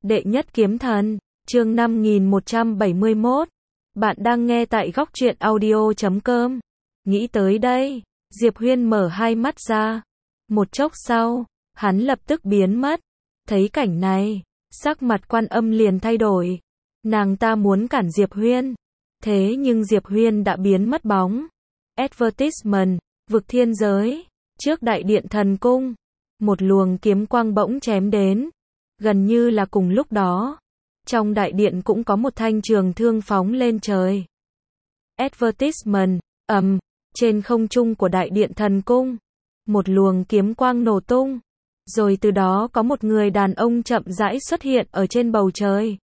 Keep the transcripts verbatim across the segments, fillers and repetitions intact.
Đệ nhất kiếm thần, chương năm nghìn một trăm bảy mươi mốt. Bạn đang nghe tại góc truyện audio chấm com. Nghĩ tới đây, Diệp Huyên mở hai mắt ra. Một chốc sau, hắn lập tức biến mất. Thấy cảnh này, sắc mặt Quan Âm liền thay đổi. Nàng ta muốn cản Diệp Huyên. Thế nhưng Diệp Huyên đã biến mất bóng. Advertisement, vực thiên giới. Trước đại điện thần cung, một luồng kiếm quang bỗng chém đến. Gần như là cùng lúc đó, trong đại điện cũng có một thanh trường thương phóng lên trời. Advertisement, ầm, trên không trung của đại điện thần cung, một luồng kiếm quang nổ tung, rồi từ đó có một người đàn ông chậm rãi xuất hiện ở trên bầu trời.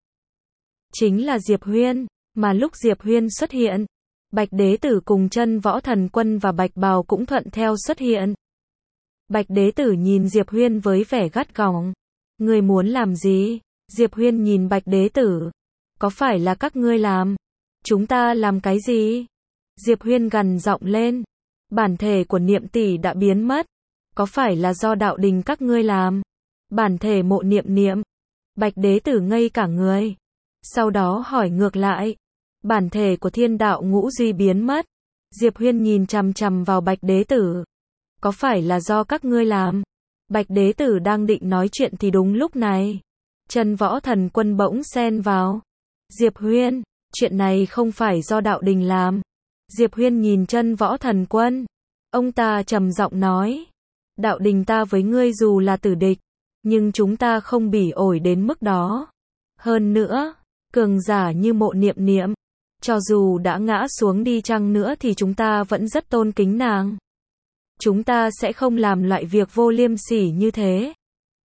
Chính là Diệp Huyên, mà lúc Diệp Huyên xuất hiện, Bạch Đế Tử cùng Chân Võ Thần Quân và Bạch Bào cũng thuận theo xuất hiện. Bạch Đế Tử nhìn Diệp Huyên với vẻ gắt gỏng. Ngươi muốn làm gì? Diệp Huyên nhìn Bạch Đế Tử. Có phải là các ngươi làm? Chúng ta làm cái gì? Diệp Huyên gằn giọng lên. Bản thể của Niệm Tỷ đã biến mất. Có phải là do đạo đình các ngươi làm? Bản thể Mộ Niệm Niệm. Bạch Đế Tử ngây cả người. Sau đó hỏi ngược lại. Bản thể của Thiên Đạo Ngũ Duy biến mất. Diệp Huyên nhìn chằm chằm vào Bạch Đế Tử. Có phải là do các ngươi làm? Bạch Đế Tử đang định nói chuyện thì đúng lúc này, Chân Võ Thần Quân bỗng xen vào. Diệp Huyên, chuyện này không phải do đạo đình làm. Diệp Huyên nhìn Chân Võ Thần Quân. Ông ta trầm giọng nói. Đạo đình ta với ngươi dù là tử địch, nhưng chúng ta không bỉ ổi đến mức đó. Hơn nữa, cường giả như Mộ Niệm Niệm, cho dù đã ngã xuống đi chăng nữa thì chúng ta vẫn rất tôn kính nàng. Chúng ta sẽ không làm loại việc vô liêm sỉ như thế.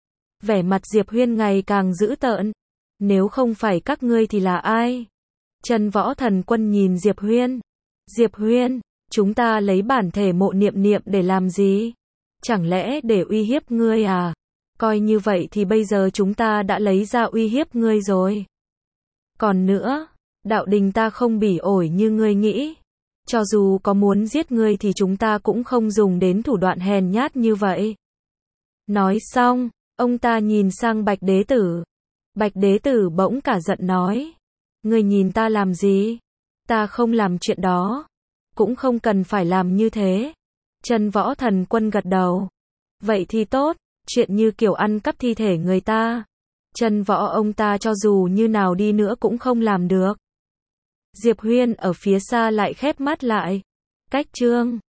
Vẻ mặt Diệp Huyên ngày càng dữ tợn. Nếu không phải các ngươi thì là ai? Chân Võ Thần Quân nhìn Diệp Huyên. Diệp Huyên, chúng ta lấy bản thể Mộ Niệm Niệm để làm gì? Chẳng lẽ để uy hiếp ngươi à? Coi như vậy thì bây giờ chúng ta đã lấy ra uy hiếp ngươi rồi. Còn nữa, đạo đình ta không bỉ ổi như ngươi nghĩ. Cho dù có muốn giết ngươi thì chúng ta cũng không dùng đến thủ đoạn hèn nhát như vậy. Nói xong, ông ta nhìn sang Bạch Đế Tử. Bạch Đế Tử bỗng cả giận nói. Ngươi nhìn ta làm gì? Ta không làm chuyện đó. Cũng không cần phải làm như thế. Chân Võ Thần Quân gật đầu. Vậy thì tốt, chuyện như kiểu ăn cắp thi thể người ta. Chân Võ ông ta cho dù như nào đi nữa cũng không làm được. Diệp Huyên ở phía xa lại khép mắt lại. Cách chương